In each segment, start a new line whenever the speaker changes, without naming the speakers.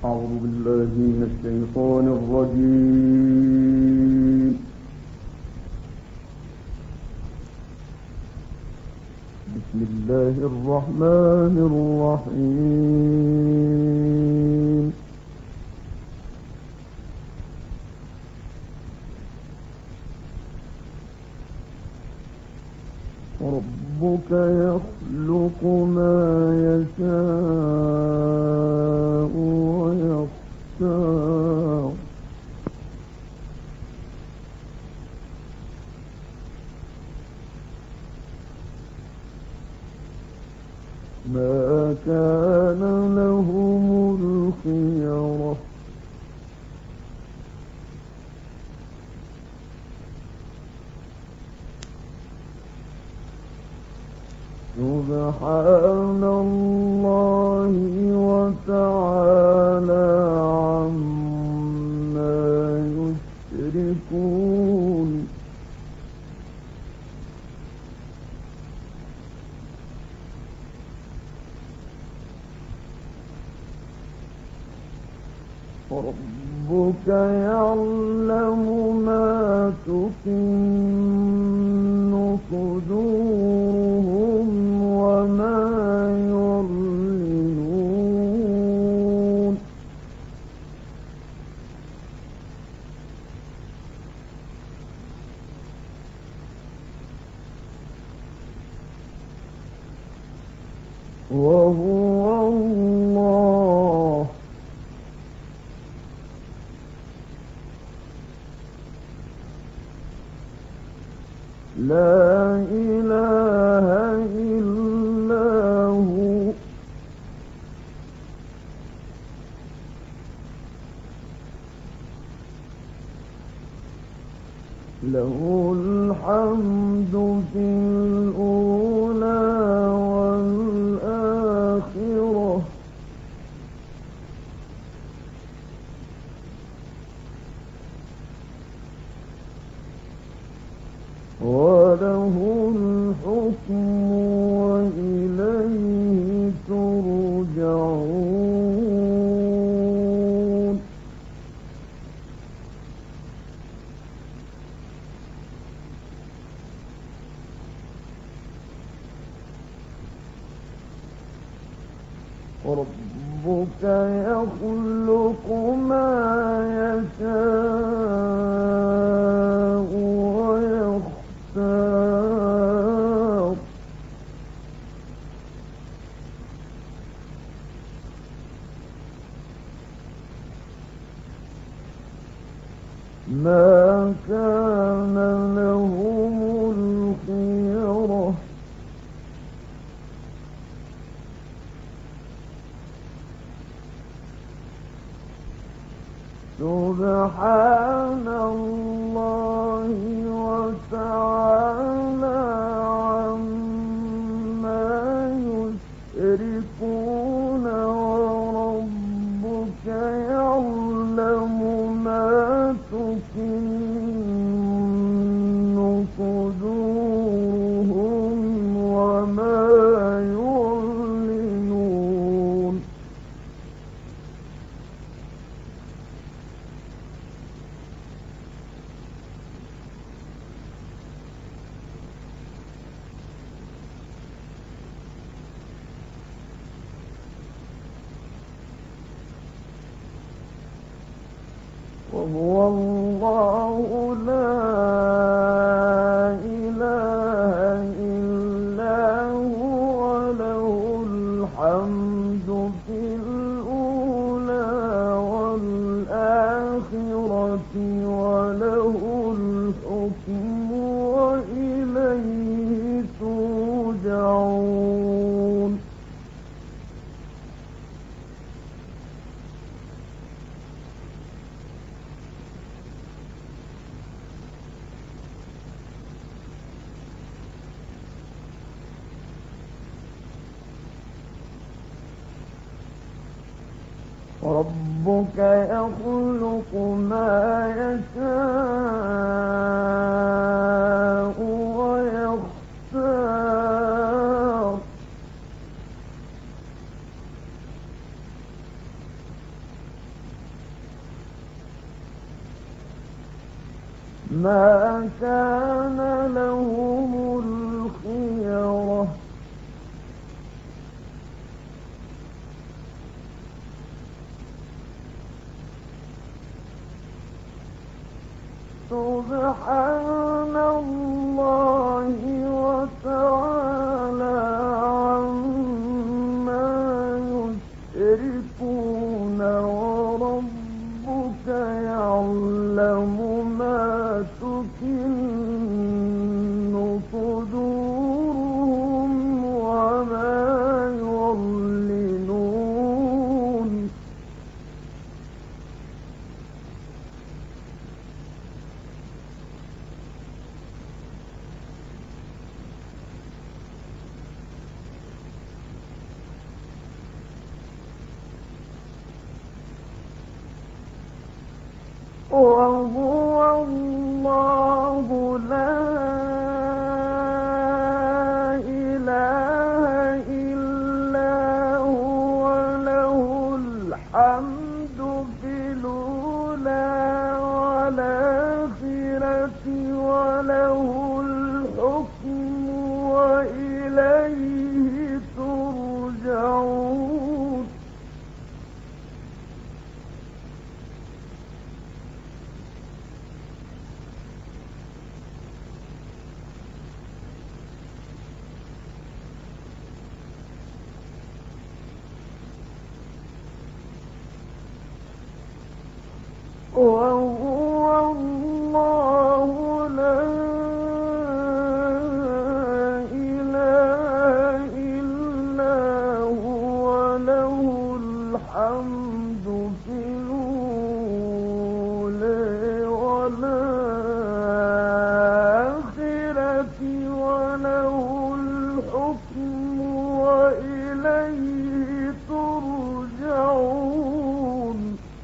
أعوذ بالله من الشيطان الرجيم. بسم الله الرحمن الرحيم. ربك يخلق ما يشاء ويختار ما كان لهم الخيرة سبحان الله وتعالى عما يشركون. ربك يعلم ما تكن صدورهم وما يعلنون. وهو الله لا إله إلا هو له الحمد في الأولى والآخرة وله الحكم وإليه ترجعون. ربك يخلق ما يشاء ويختار ما كان لهم الخيرة سبحان الله وتعالى عما يشركون. وربك يعلم ما تكن صدورهم وما يعلنون. وهو الله لا إله إلا هو له الحمد في الأولى والآخرة وله الحكم وإليه ترجعون. ربك يخلق ما يشاء ويختار ما كان لهم الخيرة. سبحان الله وتعالى عما يشركون، وربك يعلم ما تكن صدورهم وما يعلنون. وهو الله لا إله إلا هو، له الحمد في الأولى والآخرة، وله الحكم وإليه ترجعون. وهو الله لا إله إلا هو، له الحمد في الأولى والآخرة، وله الحكم وإليه ترجعون.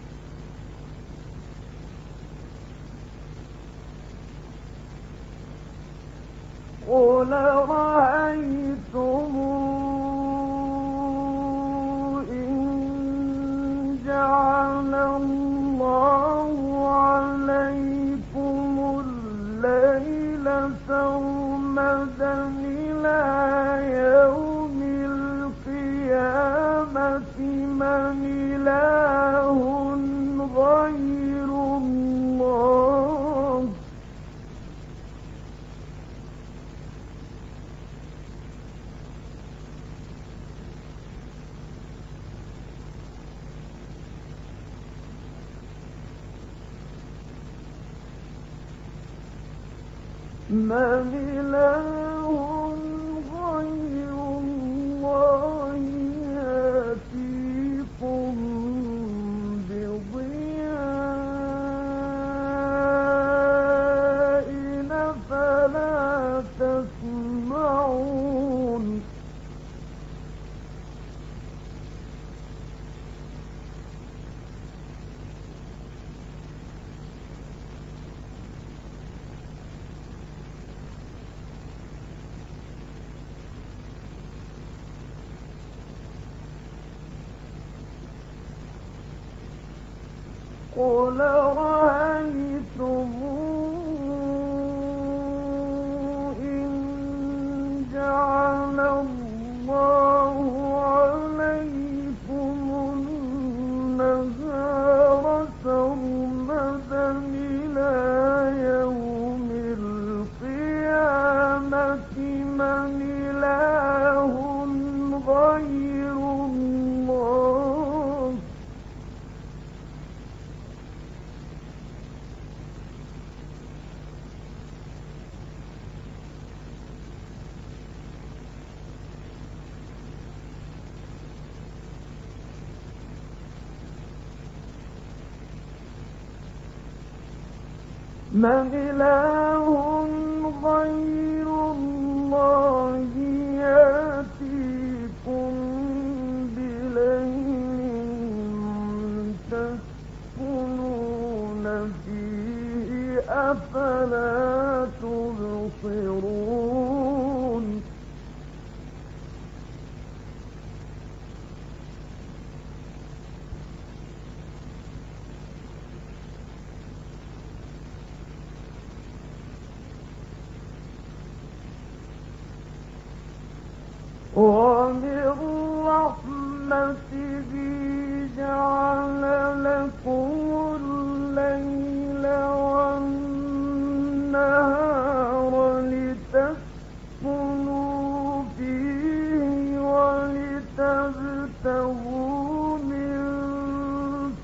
قل رأيتم إن جعل الله عليكم الليل سرمدا إلى يوم القيامة من إله غير الله يأتيكم بضياء فلا تسمعون. قل رأيتم إن جعل الله عليكم النهار سرمدا إلى يوم القيامة من إله غير الله من إله غير الله يأتيكم بليل تسكنون فيه أفلا تبصرون.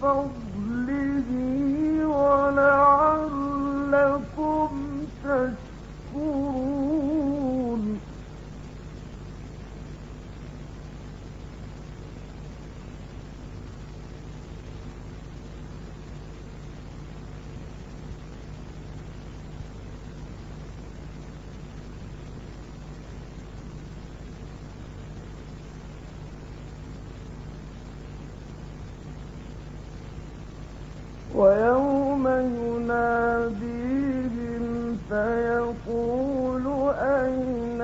فضله ولعلكم تشكرون ويوم يناديهم فيقول أين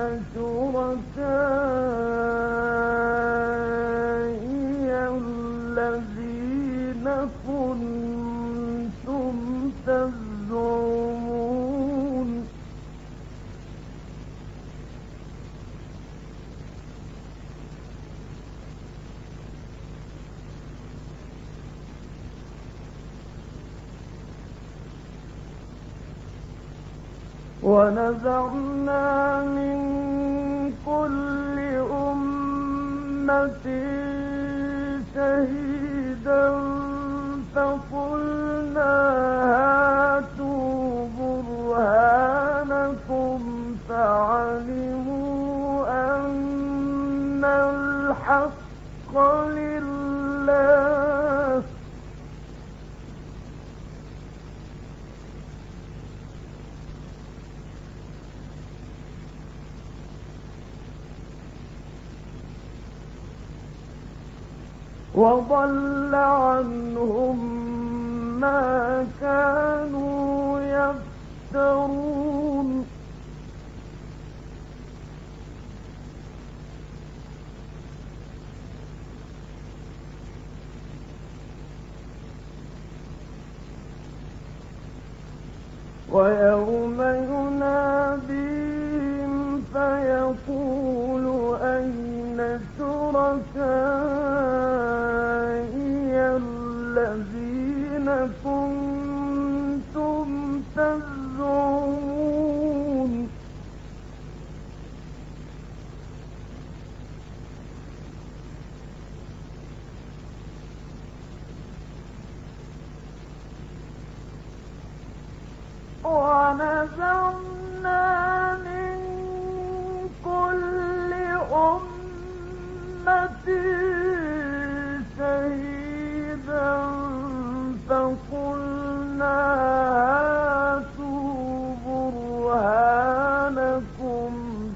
شركائي الذين كنتم تزعمون ونزعنا من كل أمة شهيدا فقلنا هاتوا برهانكم فعلموا أن الحق لله وضل عنهم ما كانوا يفترون ويوم يناديهم فيقول أين شركائي الذين كنتم تزعمون ونزعنا من كل أمة شهيدا فقلنا هاتوا برهانكم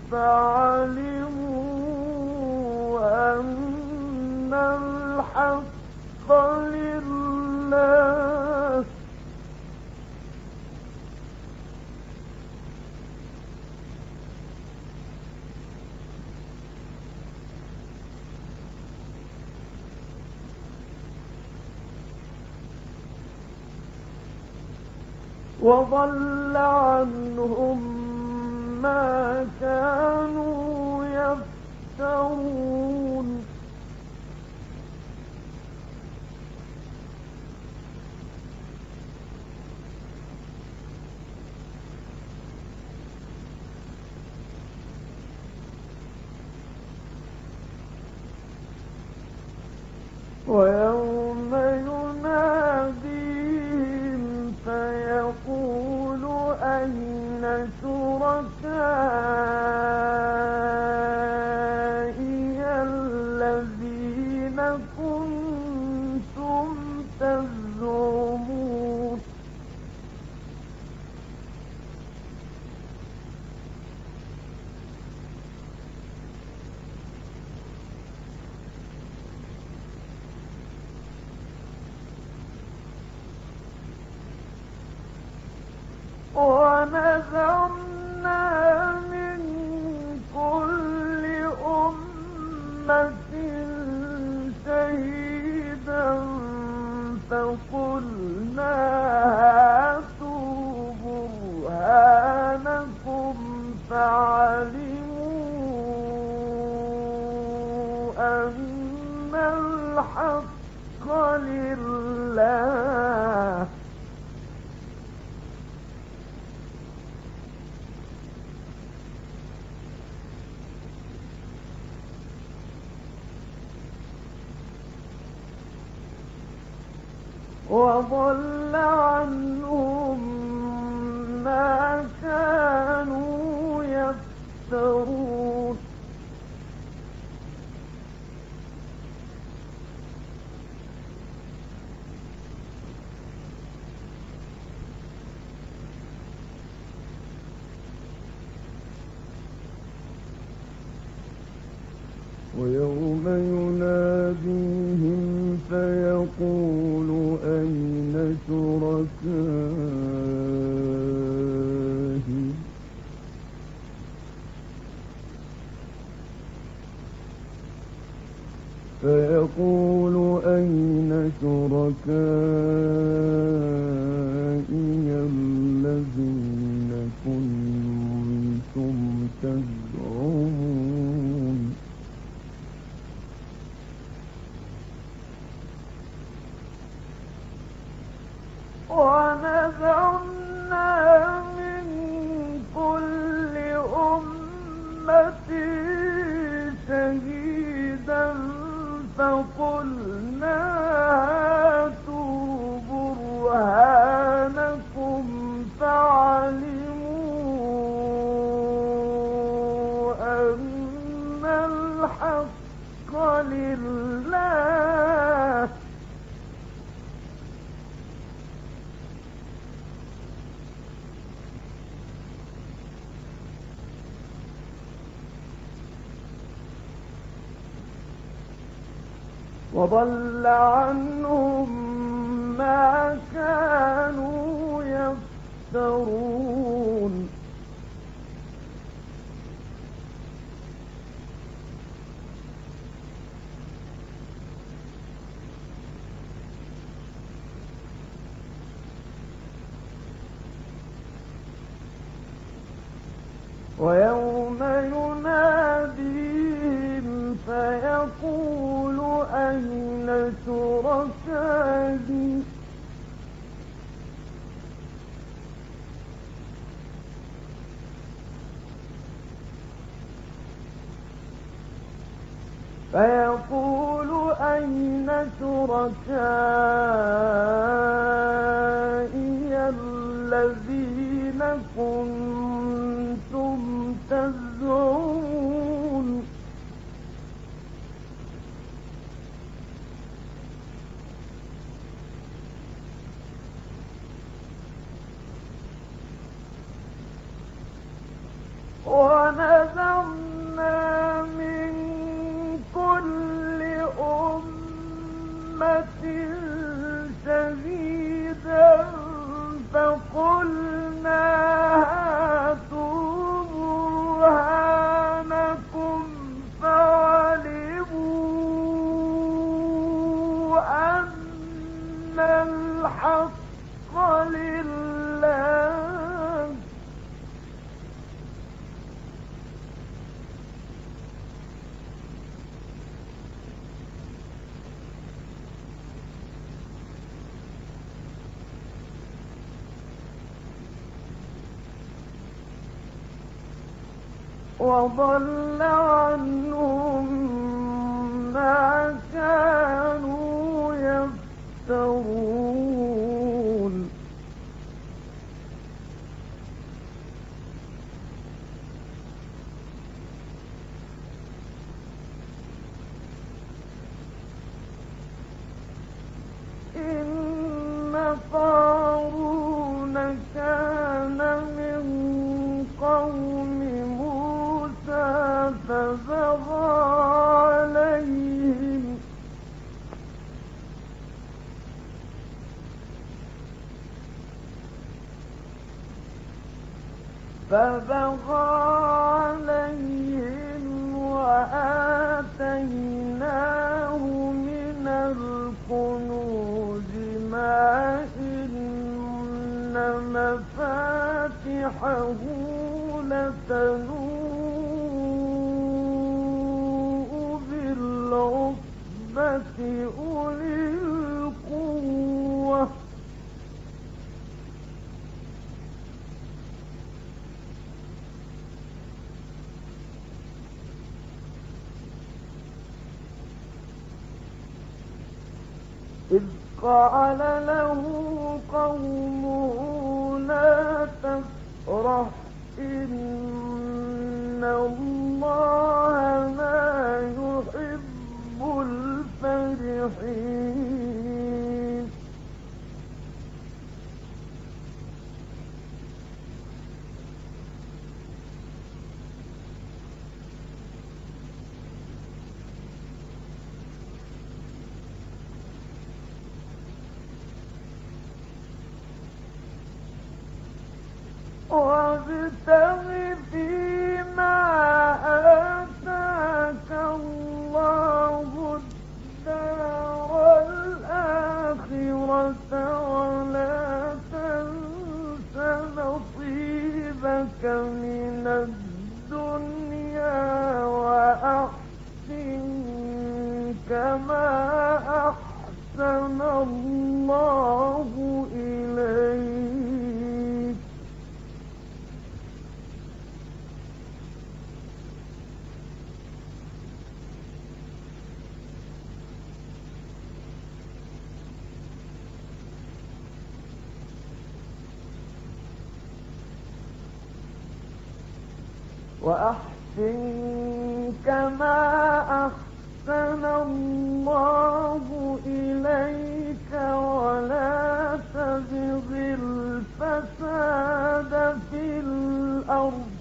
فعلموا أن الحق لله وضل عنهم ما كانوا يفترون ويوم يناديهم فيقول أين شركائي الذين كنتم تزعمون ونزعنا من كل أمة شهيدا فقلنا هاتوا برهانكم فعلموا أن الحق لله وضل عنهم ما كانوا يفترون ويوم يناديهم فيقول أين شركائي الذين كنتم تزعمون ونزعنا من كل أمة شهيدا فقلنا هاتوا برهانكم فعلموا أن الحق لله وضل عنهم ما كانوا يفترون ويوم يناديهم فيقول أين شركائي الذين كنتم تزعمون ونزعنا من كل أمة شهيدا فقلنا هاتوا برهانكم فعلموا أن الحق لله وضل عنهم ما كانوا يفترون إن قارون كان من قوم موسى فبغى عليهم وآتيناه من الكنوز ما إن مفاتحه لتنوء بالعصبة أولي القوة إذ قال له قومه لا تفرح إن الله لا يحب الفرحين وابتغ فيما آتاك الله الدار الآخرة ولا تنس نصيبك من الدنيا وأحسن كما أحسن الله إليك كما أحسن الله إليك ولا تبغ الفساد في الأرض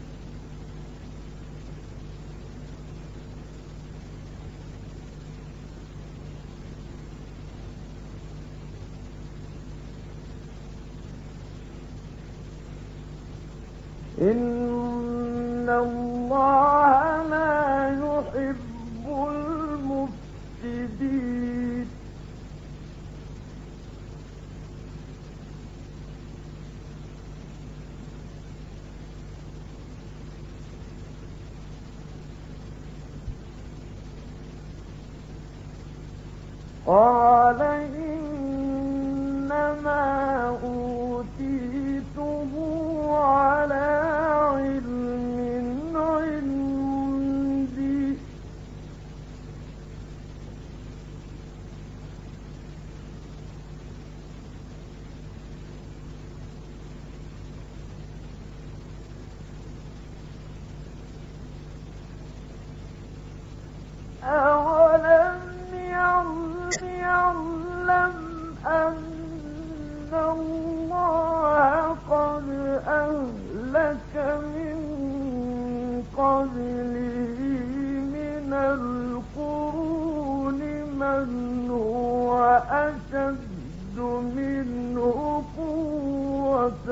إن الله لا يحب المفسدين قال إنما أوتيته على علم عندي أولم يعلم أن الله قد أهلك من قبله من القرون من هو أشد منه قوة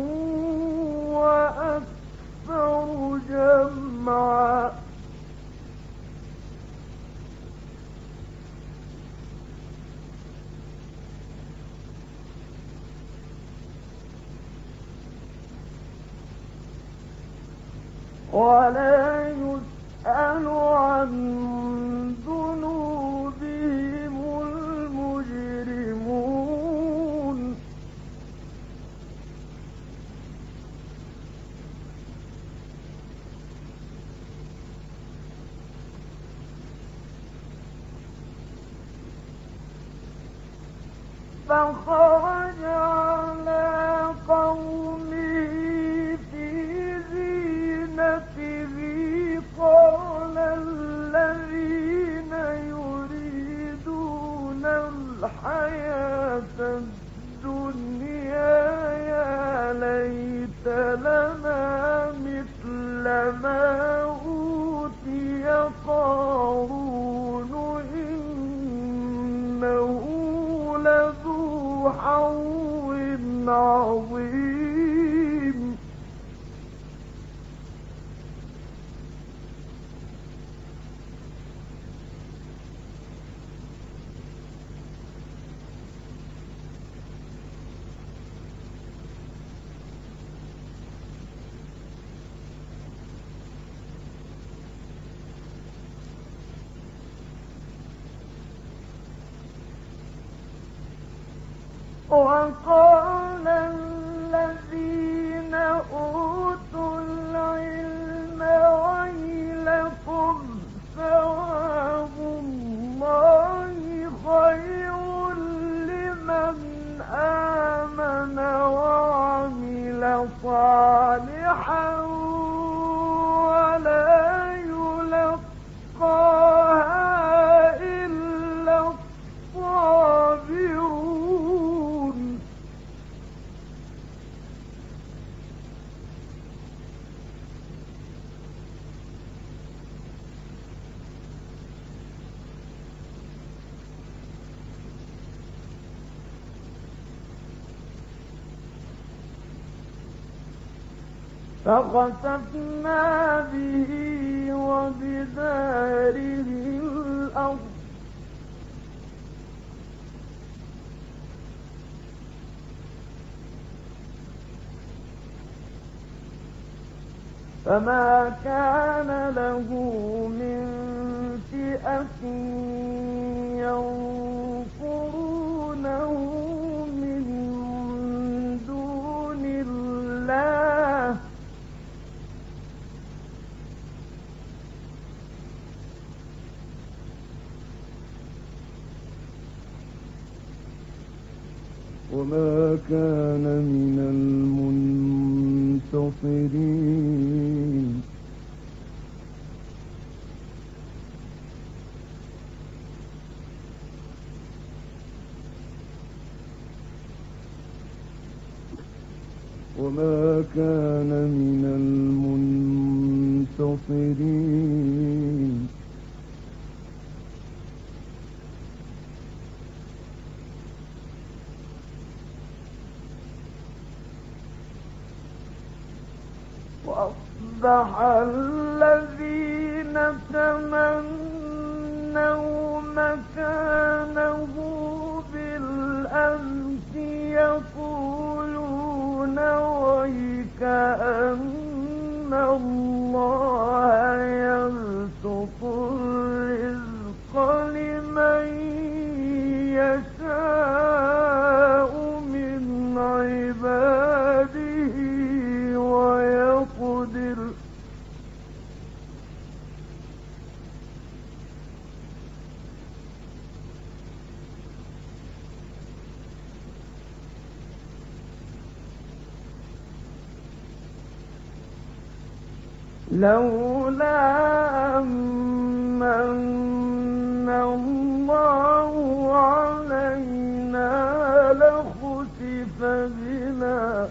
وأكثر جمعا ولا يسأل عن ذنوبهم المجرمون فخرج على قومه في زينته قال الذين يريدون الحياة الدنيا يا ليت لنا مثل ما أوتي قارون إنه لذو حظ عظيم وقال الذين أوتوا العلم ويلكم ثواب الله خير آمن وعمل صالحا ولا يلقاها إلا الصابرون. فخسفنا به وبداره الأرض فما كان له من فئة ينصرونه من دون الله وما كان من المنتصرين. وما كان من المنتصرين. وأصبح الذين تمنوا مكانه بالأمس يقولون ويكأن الله يبسط الرزق لمن يشاء من عباده ويقدر لولا أمن الله علينا لخسف بنا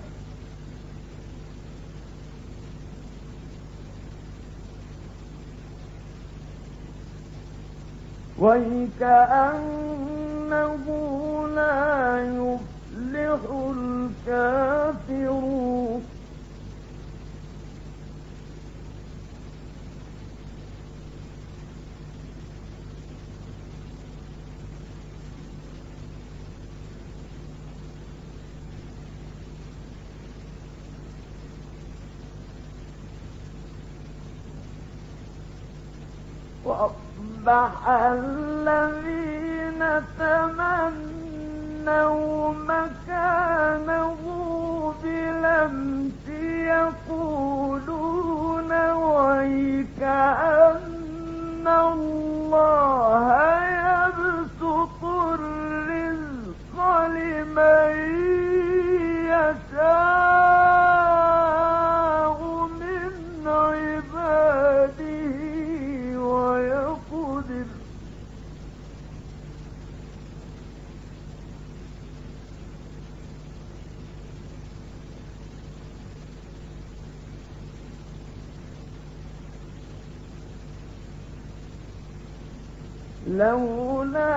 ويكأنه لا يفلح الكافرون. وأصبح الذين تمنوا مكانه بالأمس يقولون ويكأن الله يبسط الرزق لمن يشاء من عباده ويقدر لولا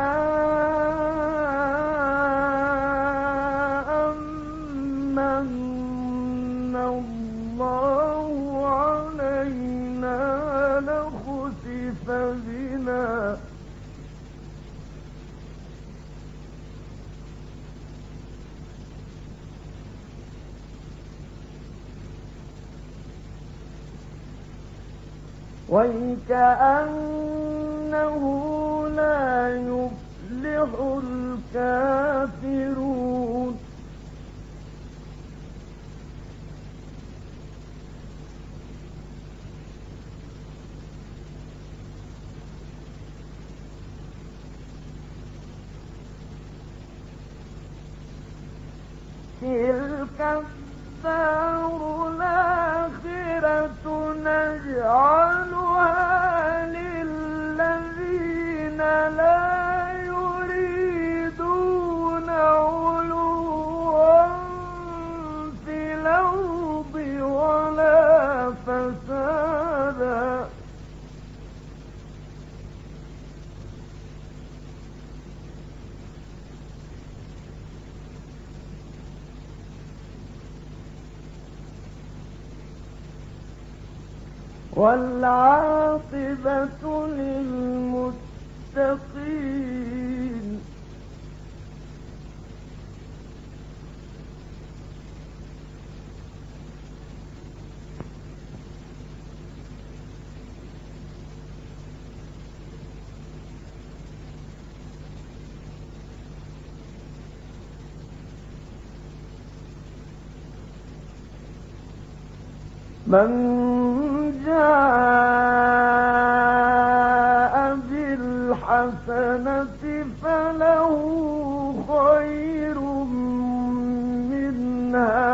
أمن الله علينا لخسف بنا ويكأنه لا يفلح الكافرون. تلك الدار الآخرة نجعلها للذين لا يريدون علوا في الأرض ولا فسادا والعاقبة للمتقين من جاء بالحسنة فله خير منها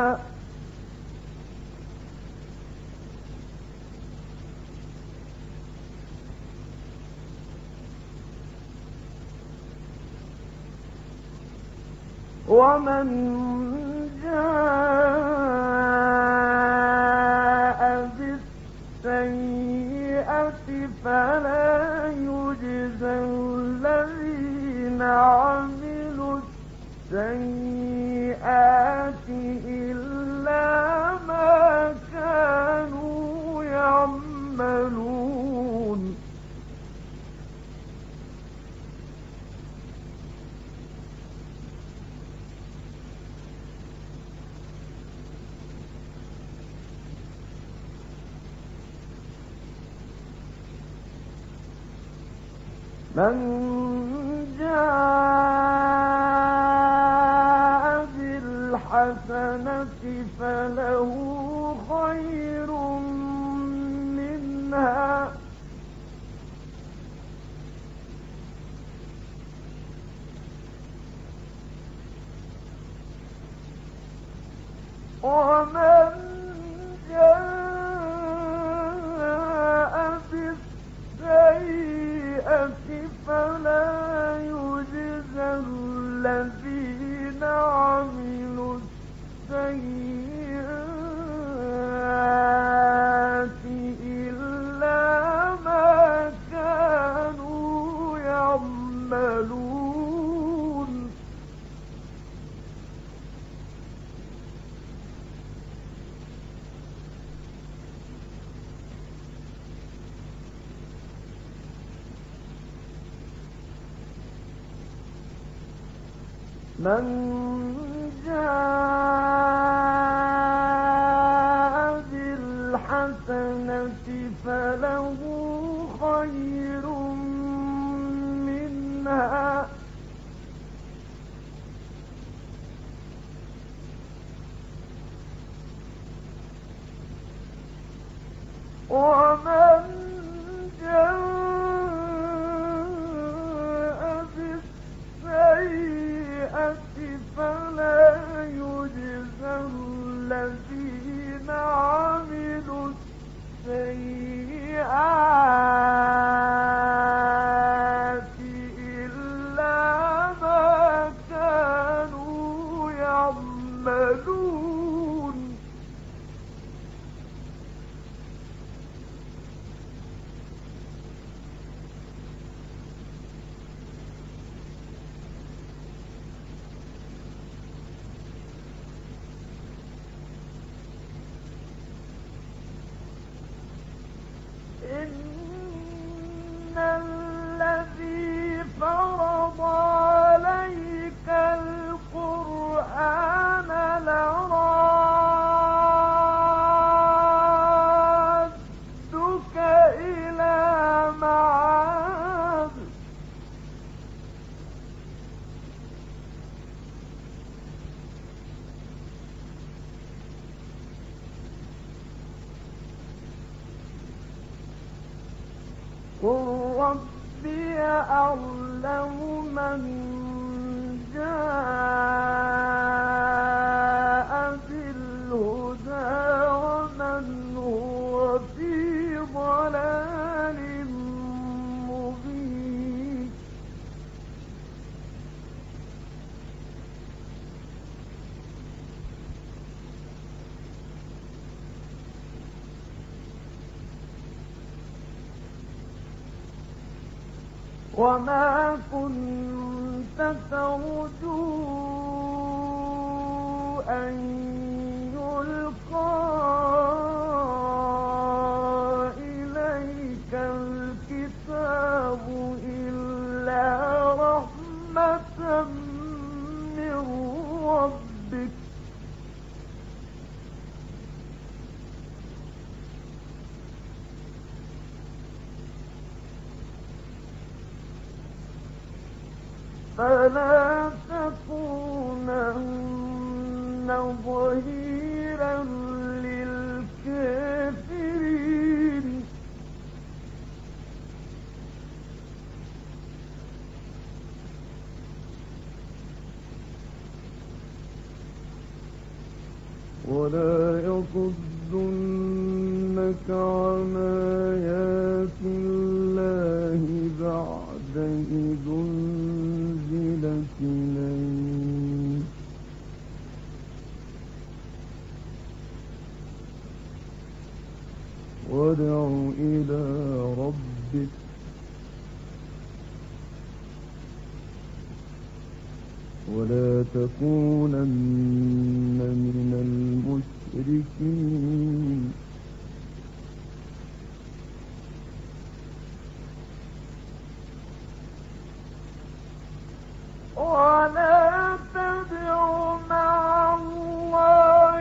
ومن جاء بالسيئة فلا يجزى الذين عملوا السيئات إلا ما كانوا يعملون من جاء بالحسنة فله خير منها ومن جاء بالسيئة فلا يجزى الذين عملوا السيئات إلا ما كانوا يعملون من جاء بالحسنة فله خير منها ومن جاء بالسيئة فلا يجزى الذين عملوا السيئات إلا ما كانوا يعملون إن الذي فرض عليك القرآن لرادك إلى معاد قل ربي أعلم من جاء وما كنت ترجو أن يلقى إليك الكتاب إلا رحمة من ربك فلا تكونن ظهيرا للكافرين ولا يصدنك عن آيات الله بعد إذ أنزلت إليك وادع إلى ربك ولا تكونن من المشركين ولا تدع مع الله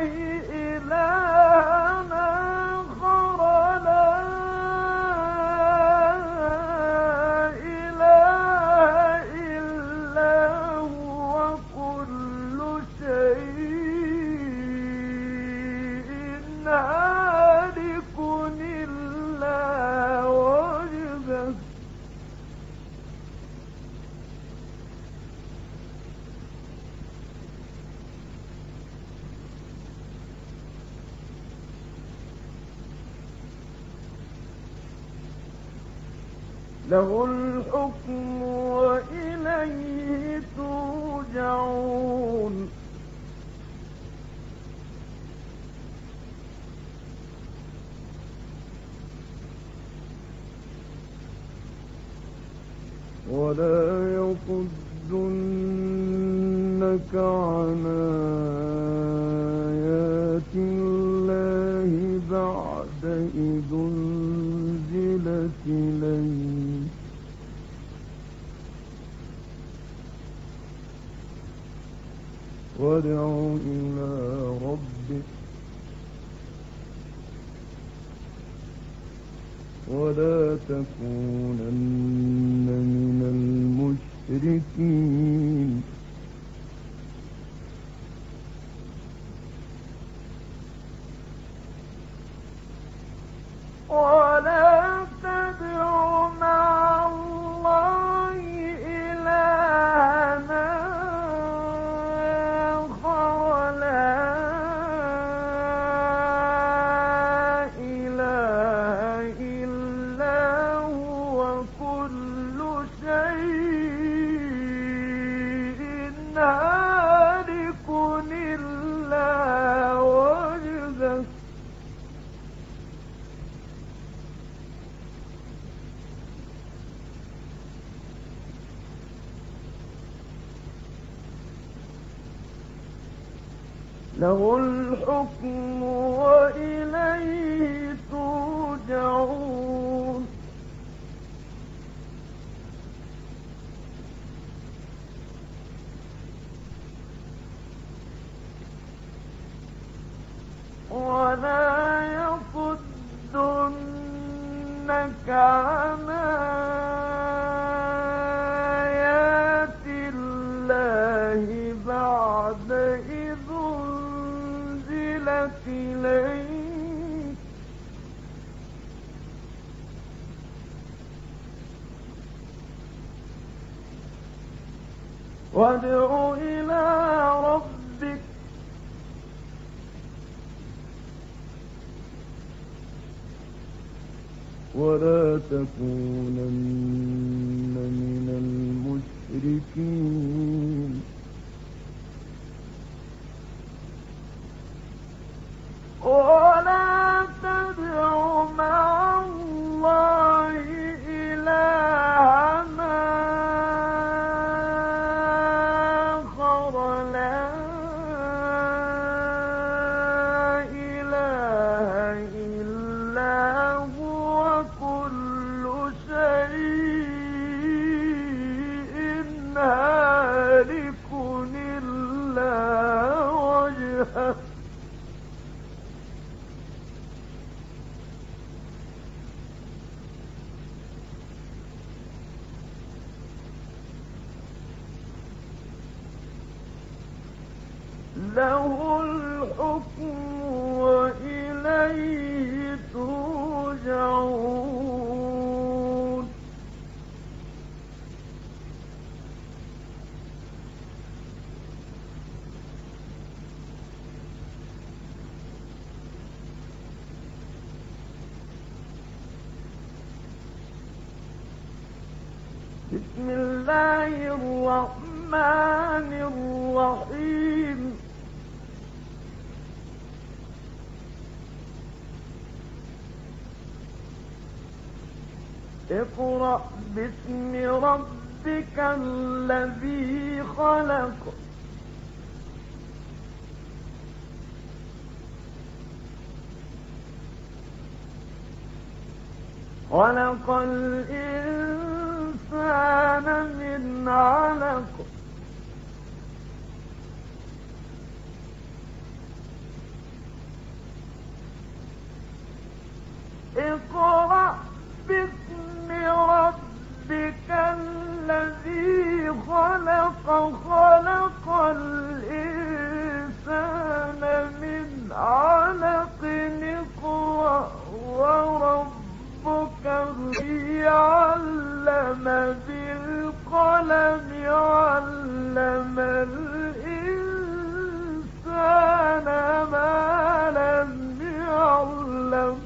إلهًا آخر لا إله إلا هو كل شيء هالك إلا وجهه له الحكم وإليه ترجعون ولا يصدنك عن آيات الله بعد إذ أنزلت إليك وادع إلى ربك ولا تكونن من المشركين ولا تدع مع الله إلهًا آخر لا إله إلا هو كل شيء هالك إلا وجهه له الحكم وإليه ترجعون ولا يصدنك عن آيات الله بعد إذ أنزلت إليك وادع إلى ربك ولا تكونن من المشركين ولا تدع مع الله إلهًا فيها له الحكم وإليه ترجعون. بسم الله الرحمن الرحيم. اقرأ باسم ربك الذي خلق. خلق الإنسان من علق. اقرأ باسم ربك الذي خلق. خلق الإنسان من علق. اقرأ وربك علم بالقلم. علم الإنسان ما لم يعلم.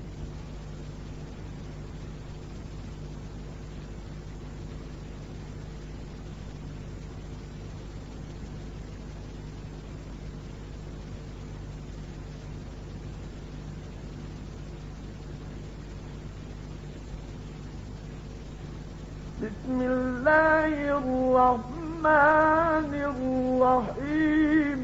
بسم الله الرحمن الرحيم.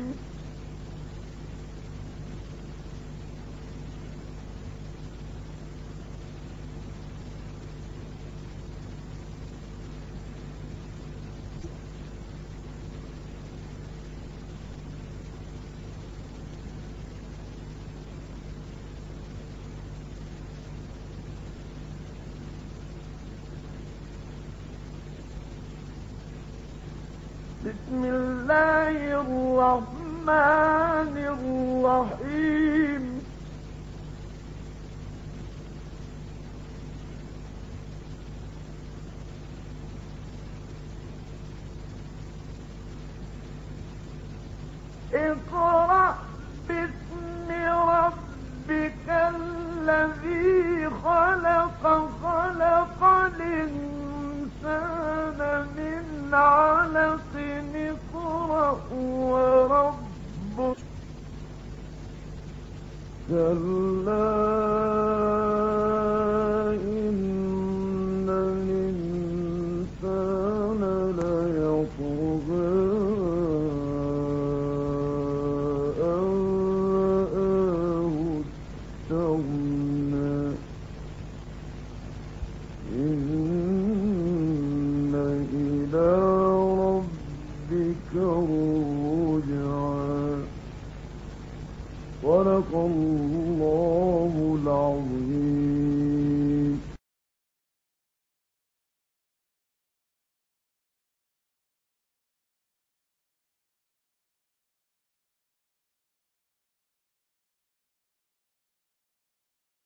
بسم الله الرحمن الرحيم. اقرأ باسم ربك الذي خلق. خلق الإنسان من علق. اقرأ وربك كلا إن الإنسان ليطغى أن رآه استغنى. إن إلى ربك الرجعى. صدق الله العظيم.